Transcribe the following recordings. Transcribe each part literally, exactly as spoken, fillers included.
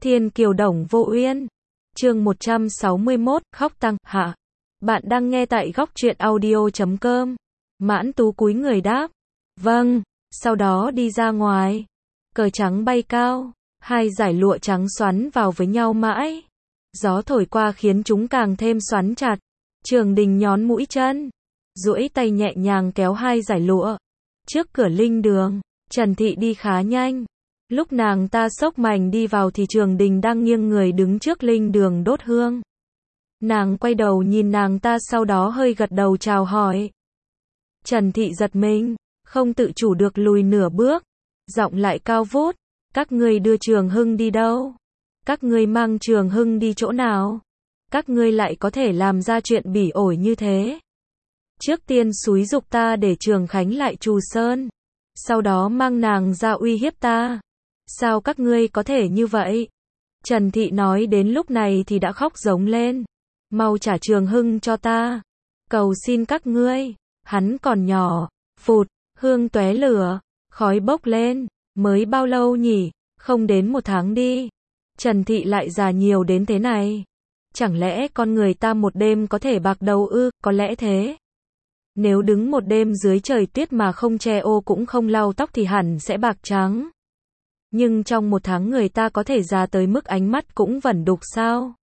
Thiên kiều đồng vô uyên. Chương một trăm sáu mươi mốt, khóc tăng, hạ. Bạn đang nghe tại góc truyện audio chấm com. Mãn Tú cúi người đáp. Vâng, sau đó đi ra ngoài. Cờ trắng bay cao, hai dải lụa trắng xoắn vào với nhau mãi. Gió thổi qua khiến chúng càng thêm xoắn chặt. Trường Đình nhón mũi chân, duỗi tay nhẹ nhàng kéo hai dải lụa. Trước cửa linh đường, Trần Thị đi khá nhanh. Lúc nàng ta xốc mành đi vào thì Trường Đình đang nghiêng người đứng trước linh đường đốt hương. Nàng quay đầu nhìn nàng ta, sau đó hơi gật đầu chào hỏi. Trần Thị giật mình, không tự chủ được lùi nửa bước, giọng lại cao vút. Các ngươi đưa Trường Hưng đi đâu? Các ngươi mang Trường Hưng đi chỗ nào? Các ngươi lại có thể làm ra chuyện bỉ ổi như thế? Trước tiên xúi giục ta để Trường Khánh lại Trù Sơn, sau đó mang nàng ra uy hiếp ta. Sao các ngươi có thể như vậy? Trần Thị nói đến lúc này thì đã khóc giống lên. Mau trả Trường Hưng cho ta. Cầu xin các ngươi. Hắn còn nhỏ. Phụt, hương tóe lửa, khói bốc lên. Mới bao lâu nhỉ? Không đến một tháng đi. Trần Thị lại già nhiều đến thế này. Chẳng lẽ con người ta một đêm có thể bạc đầu ư? Có lẽ thế. Nếu đứng một đêm dưới trời tuyết mà không che ô cũng không lau tóc thì hẳn sẽ bạc trắng. Nhưng trong một tháng người ta có thể già tới mức ánh mắt cũng vẩn đục sao?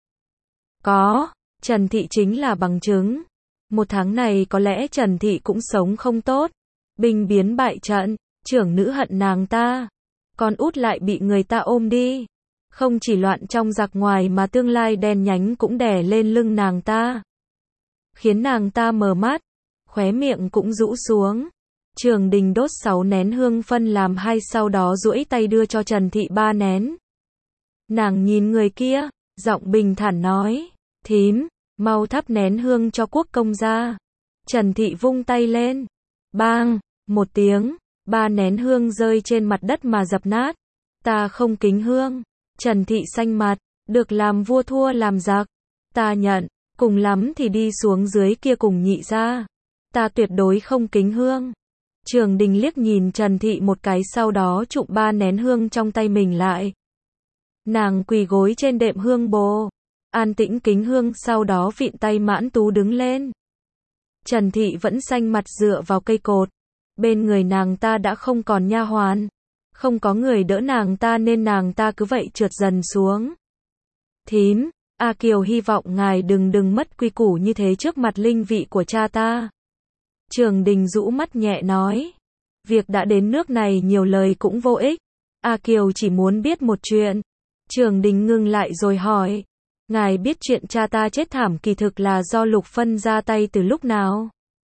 Có, Trần Thị chính là bằng chứng. Một tháng này có lẽ Trần Thị cũng sống không tốt. Binh biến bại trận, trưởng nữ hận nàng ta. Con út lại bị người ta ôm đi. Không chỉ loạn trong giặc ngoài mà tương lai đen nhánh cũng đè lên lưng nàng ta. Khiến nàng ta mờ mắt, khóe miệng cũng rũ xuống. Trường Đình đốt sáu nén hương phân làm hai, sau đó duỗi tay đưa cho Trần Thị ba nén. Nàng nhìn người kia, giọng bình thản nói, thím, mau thắp nén hương cho quốc công gia. Trần Thị vung tay lên, bang, một tiếng, ba nén hương rơi trên mặt đất mà dập nát. Ta không kính hương. Trần Thị xanh mặt, được làm vua thua làm giặc. Ta nhận, cùng lắm thì đi xuống dưới kia cùng nhị gia. Ta tuyệt đối không kính hương. Trường Đình liếc nhìn Trần Thị một cái, sau đó chụm ba nén hương trong tay mình lại. Nàng quỳ gối trên đệm hương bồ, an tĩnh kính hương, sau đó vịn tay Mãn Tú đứng lên. Trần Thị vẫn xanh mặt dựa vào cây cột. Bên người nàng ta đã không còn nha hoàn. Không có người đỡ nàng ta nên nàng ta cứ vậy trượt dần xuống. Thím, A Kiều hy vọng ngài đừng đừng mất quy củ như thế trước mặt linh vị của cha ta. Trường Đình rũ mắt nhẹ nói. Việc đã đến nước này nhiều lời cũng vô ích. A Kiều chỉ muốn biết một chuyện. Trường Đình ngừng lại rồi hỏi. Ngài biết chuyện cha ta chết thảm kỳ thực là do Lục Phân ra tay từ lúc nào?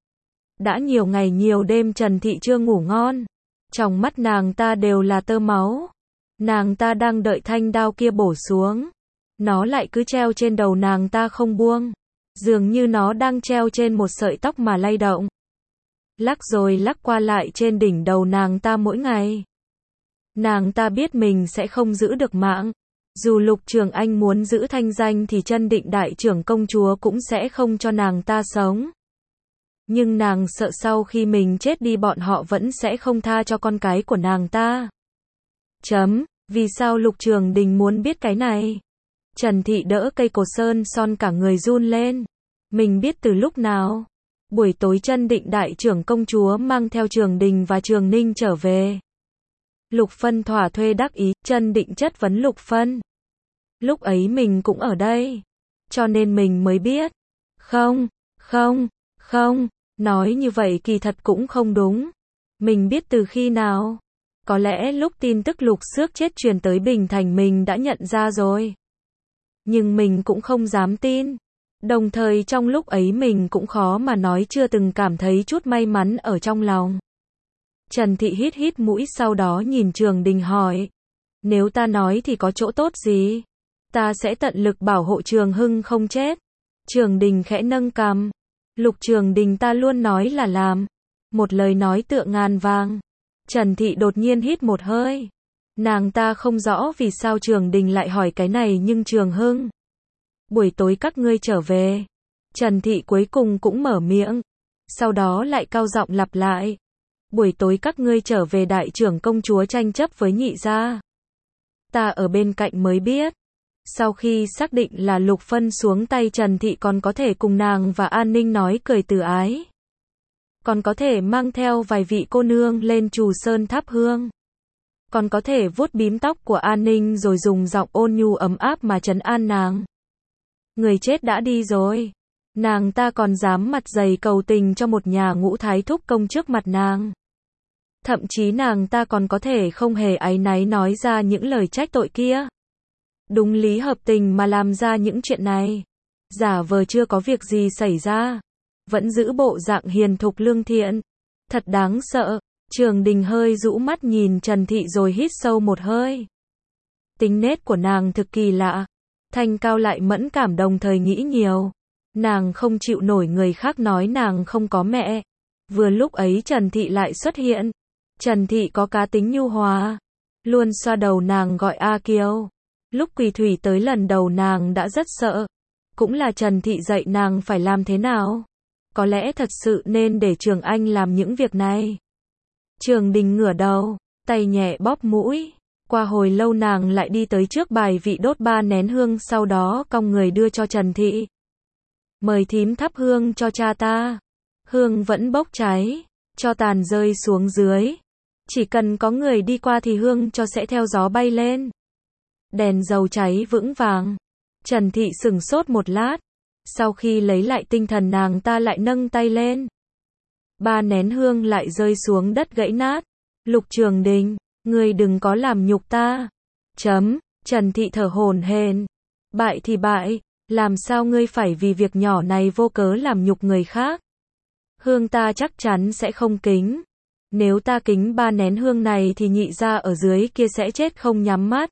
Đã nhiều ngày nhiều đêm Trần Thị chưa ngủ ngon. Trong mắt nàng ta đều là tơ máu. Nàng ta đang đợi thanh đao kia bổ xuống. Nó lại cứ treo trên đầu nàng ta không buông. Dường như nó đang treo trên một sợi tóc mà lay động. Lắc rồi lắc qua lại trên đỉnh đầu nàng ta mỗi ngày. Nàng ta biết mình sẽ không giữ được mạng. Dù Lục Trường Anh muốn giữ thanh danh thì Chân Định đại trưởng công chúa cũng sẽ không cho nàng ta sống. Nhưng nàng sợ sau khi mình chết đi bọn họ vẫn sẽ không tha cho con cái của nàng ta. Chấm, vì sao Lục Trường Đình muốn biết cái này? Trần Thị đỡ cây cột sơn son cả người run lên. Mình biết từ lúc nào? Buổi tối Chân Định đại trưởng công chúa mang theo Trường Đình và Trường Ninh trở về. Lục Phân thỏa thuê đắc ý, Chân Định chất vấn Lục Phân. Lúc ấy mình cũng ở đây, cho nên mình mới biết. Không, không, không, nói như vậy kỳ thật cũng không đúng. Mình biết từ khi nào? Có lẽ lúc tin tức Lục Xước chết truyền tới Bình Thành mình đã nhận ra rồi. Nhưng mình cũng không dám tin. Đồng thời trong lúc ấy mình cũng khó mà nói chưa từng cảm thấy chút may mắn ở trong lòng. Trần Thị hít hít mũi, sau đó nhìn Trường Đình hỏi. Nếu ta nói thì có chỗ tốt gì? Ta sẽ tận lực bảo hộ Trường Hưng không chết. Trường Đình khẽ nâng cằm. Lục Trường Đình ta luôn nói là làm. Một lời nói tựa ngàn vàng. Trần Thị đột nhiên hít một hơi. Nàng ta không rõ vì sao Trường Đình lại hỏi cái này, nhưng Trường Hưng. Buổi tối các ngươi trở về. Trần Thị cuối cùng cũng mở miệng. Sau đó lại cao giọng lặp lại. Buổi tối các ngươi trở về đại trưởng công chúa tranh chấp với nhị gia. Ta ở bên cạnh mới biết. Sau khi xác định là Lục Phân xuống tay, Trần Thị còn có thể cùng nàng và An Ninh nói cười từ ái. Còn có thể mang theo vài vị cô nương lên Trù Sơn thắp hương. Còn có thể vuốt bím tóc của An Ninh rồi dùng giọng ôn nhu ấm áp mà trấn an nàng. Người chết đã đi rồi. Nàng ta còn dám mặt dày cầu tình cho một nhà ngũ thái thúc công trước mặt nàng. Thậm chí nàng ta còn có thể không hề áy náy nói ra những lời trách tội kia. Đúng lý hợp tình mà làm ra những chuyện này. Giả vờ chưa có việc gì xảy ra. Vẫn giữ bộ dạng hiền thục lương thiện. Thật đáng sợ. Trường Đình hơi rũ mắt nhìn Trần Thị rồi hít sâu một hơi. Tính nết của nàng thực kỳ lạ. Thanh cao lại mẫn cảm, đồng thời nghĩ nhiều. Nàng không chịu nổi người khác nói nàng không có mẹ. Vừa lúc ấy Trần Thị lại xuất hiện. Trần Thị có cá tính nhu hòa. Luôn xoa đầu nàng gọi A Kiều. Lúc Quỳ Thủy tới lần đầu nàng đã rất sợ. Cũng là Trần Thị dạy nàng phải làm thế nào. Có lẽ thật sự nên để Trường Anh làm những việc này. Trường Đình ngửa đầu, tay nhẹ bóp mũi. Qua hồi lâu nàng lại đi tới trước bài vị đốt ba nén hương, sau đó cong người đưa cho Trần Thị. Mời thím thắp hương cho cha ta. Hương vẫn bốc cháy, cho tàn rơi xuống dưới. Chỉ cần có người đi qua thì hương cho sẽ theo gió bay lên. Đèn dầu cháy vững vàng. Trần Thị sửng sốt một lát. Sau khi lấy lại tinh thần nàng ta lại nâng tay lên. Ba nén hương lại rơi xuống đất gãy nát. Lục Trường Đình, ngươi đừng có làm nhục ta. Chấm, Trần Thị thở hổn hển. Bại thì bại, làm sao ngươi phải vì việc nhỏ này vô cớ làm nhục người khác. Hương ta chắc chắn sẽ không kính. Nếu ta kính ba nén hương này thì nhị gia ở dưới kia sẽ chết không nhắm mắt.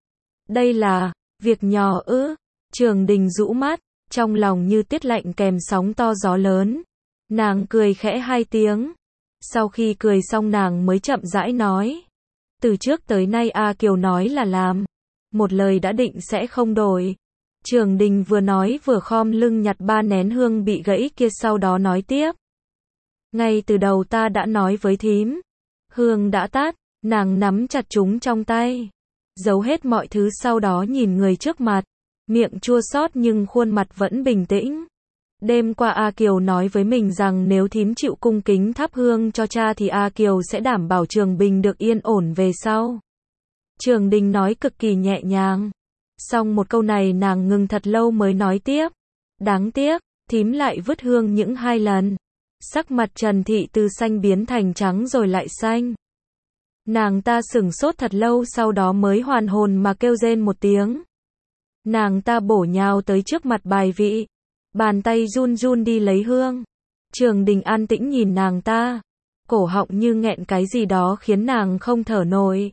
Đây là việc nhỏ ư? Trường Đình rũ mắt, trong lòng như tiết lạnh kèm sóng to gió lớn. Nàng cười khẽ hai tiếng. Sau khi cười xong nàng mới chậm rãi nói. Từ trước tới nay A Kiều nói là làm. Một lời đã định sẽ không đổi. Trường Đình vừa nói vừa khom lưng nhặt ba nén hương bị gãy kia, sau đó nói tiếp. Ngay từ đầu ta đã nói với thím. Hương đã tắt, nàng nắm chặt chúng trong tay. Giấu hết mọi thứ, sau đó nhìn người trước mặt. Miệng chua xót nhưng khuôn mặt vẫn bình tĩnh. Đêm qua A Kiều nói với mình rằng nếu thím chịu cung kính thắp hương cho cha thì A Kiều sẽ đảm bảo Trường Bình được yên ổn về sau. Trường Đình nói cực kỳ nhẹ nhàng. Xong một câu này nàng ngừng thật lâu mới nói tiếp. Đáng tiếc, thím lại vứt hương những hai lần. Sắc mặt Trần Thị từ xanh biến thành trắng rồi lại xanh. Nàng ta sửng sốt thật lâu, sau đó mới hoàn hồn mà kêu rên một tiếng. Nàng ta bổ nhào tới trước mặt bài vị. Bàn tay run run đi lấy hương. Trường Đình an tĩnh nhìn nàng ta. Cổ họng như nghẹn cái gì đó khiến nàng không thở nổi.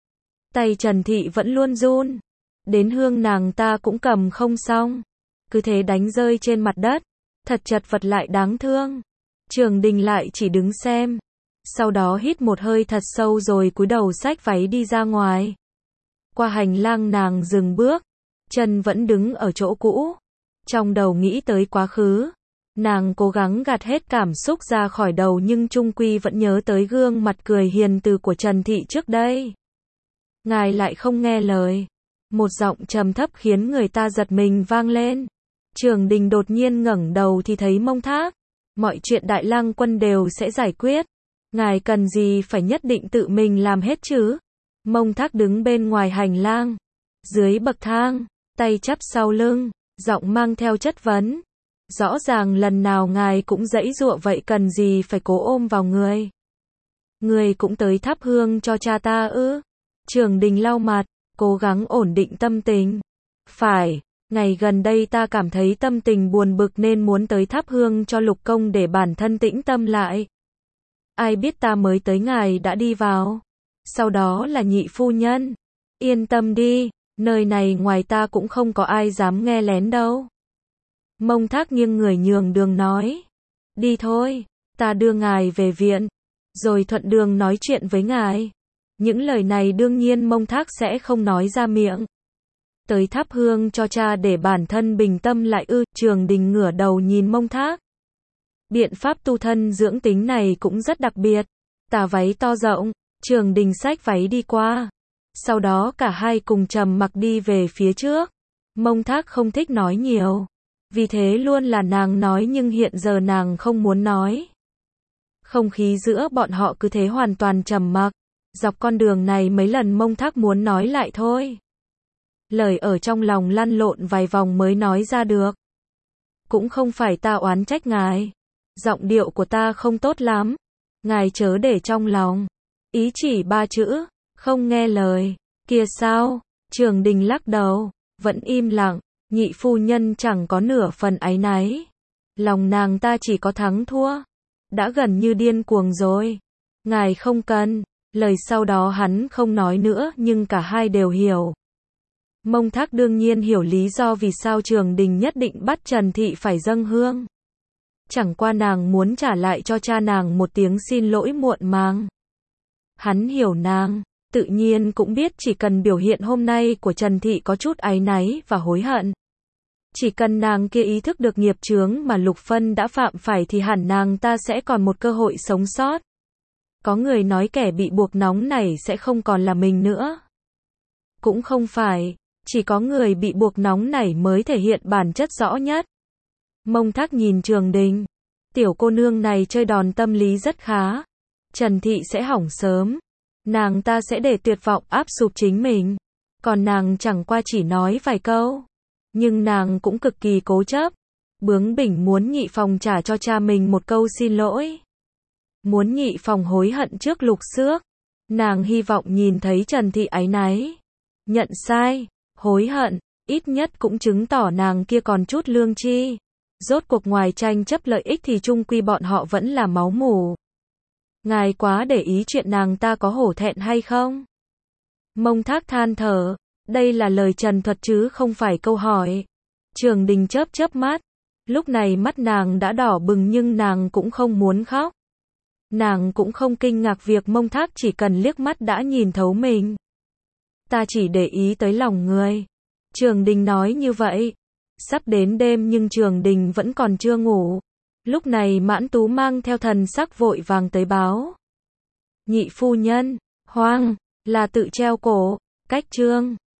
Tay Trần Thị vẫn luôn run. Đến hương nàng ta cũng cầm không xong. Cứ thế đánh rơi trên mặt đất. Thật chật vật lại đáng thương. Trường Đình lại chỉ đứng xem. Sau đó hít một hơi thật sâu rồi cúi đầu xách váy đi ra ngoài. Qua hành lang nàng dừng bước. Chân vẫn đứng ở chỗ cũ. Trong đầu nghĩ tới quá khứ. Nàng cố gắng gạt hết cảm xúc ra khỏi đầu nhưng chung quy vẫn nhớ tới gương mặt cười hiền từ của Trần Thị trước đây. Ngài lại không nghe lời. Một giọng trầm thấp khiến người ta giật mình vang lên. Trường Đình đột nhiên ngẩng đầu thì thấy Mông Thác. Mọi chuyện Đại Lang Quân đều sẽ giải quyết. Ngài cần gì phải nhất định tự mình làm hết chứ? Mông Thác đứng bên ngoài hành lang. Dưới bậc thang, tay chắp sau lưng, giọng mang theo chất vấn. Rõ ràng lần nào ngài cũng giãy giụa vậy, cần gì phải cố ôm vào người? Người cũng tới thắp hương cho cha ta ư? Trường Đình lau mặt, cố gắng ổn định tâm tình. Phải, ngày gần đây ta cảm thấy tâm tình buồn bực nên muốn tới thắp hương cho Lục Công để bản thân tĩnh tâm lại. Ai biết ta mới tới ngài đã đi vào. Sau đó là nhị phu nhân. Yên tâm đi, nơi này ngoài ta cũng không có ai dám nghe lén đâu. Mông Thác nghiêng người nhường đường nói. Đi thôi, ta đưa ngài về viện, rồi thuận đường nói chuyện với ngài. Những lời này đương nhiên Mông Thác sẽ không nói ra miệng. Tới thắp hương cho cha để bản thân bình tâm lại ư? Trường Đình ngửa đầu nhìn Mông Thác. Biện pháp tu thân dưỡng tính này cũng rất đặc biệt. Tà váy to rộng, Trường Đình xách váy đi qua. Sau đó cả hai cùng trầm mặc đi về phía trước. Mông Thác không thích nói nhiều. Vì thế luôn là nàng nói nhưng hiện giờ nàng không muốn nói. Không khí giữa bọn họ cứ thế hoàn toàn trầm mặc. Dọc con đường này mấy lần Mông Thác muốn nói lại thôi. Lời ở trong lòng lăn lộn vài vòng mới nói ra được. Cũng không phải ta oán trách ngài. Giọng điệu của ta không tốt lắm. Ngài chớ để trong lòng. Ý chỉ ba chữ, không nghe lời. Kia sao? Trường Đình lắc đầu, vẫn im lặng. Nhị phu nhân chẳng có nửa phần áy náy. Lòng nàng ta chỉ có thắng thua. Đã gần như điên cuồng rồi. Ngài không cần. Lời sau đó hắn không nói nữa nhưng cả hai đều hiểu. Mông Thác đương nhiên hiểu lý do vì sao Trường Đình nhất định bắt Trần Thị phải dâng hương. Chẳng qua nàng muốn trả lại cho cha nàng một tiếng xin lỗi muộn màng. Hắn hiểu nàng, tự nhiên cũng biết chỉ cần biểu hiện hôm nay của Trần Thị có chút áy náy và hối hận. Chỉ cần nàng kia ý thức được nghiệp chướng mà Lục Phân đã phạm phải thì hẳn nàng ta sẽ còn một cơ hội sống sót. Có người nói kẻ bị buộc nóng này sẽ không còn là mình nữa. Cũng không phải, chỉ có người bị buộc nóng này mới thể hiện bản chất rõ nhất. Mông Thác nhìn Trường Đình. Tiểu cô nương này chơi đòn tâm lý rất khá. Trần Thị sẽ hỏng sớm. Nàng ta sẽ để tuyệt vọng áp sụp chính mình. Còn nàng chẳng qua chỉ nói vài câu. Nhưng nàng cũng cực kỳ cố chấp. Bướng bỉnh muốn Nhị Phòng trả cho cha mình một câu xin lỗi. Muốn Nhị Phòng hối hận trước Lục Xước. Nàng hy vọng nhìn thấy Trần Thị áy náy. Nhận sai, hối hận, ít nhất cũng chứng tỏ nàng kia còn chút lương tri. Rốt cuộc ngoài tranh chấp lợi ích thì chung quy bọn họ vẫn là máu mủ. Ngài quá để ý chuyện nàng ta có hổ thẹn hay không? Mông Thác than thở, đây là lời trần thuật chứ không phải câu hỏi. Trường Đình chớp chớp mắt, lúc này mắt nàng đã đỏ bừng nhưng nàng cũng không muốn khóc. Nàng cũng không kinh ngạc việc Mông Thác chỉ cần liếc mắt đã nhìn thấu mình. Ta chỉ để ý tới lòng người. Trường Đình nói như vậy. Sắp đến đêm nhưng Trường Đình vẫn còn chưa ngủ. Lúc này Mãn Tú mang theo thần sắc vội vàng tới báo. Nhị phu nhân, hoang, là tự treo cổ, cách trương.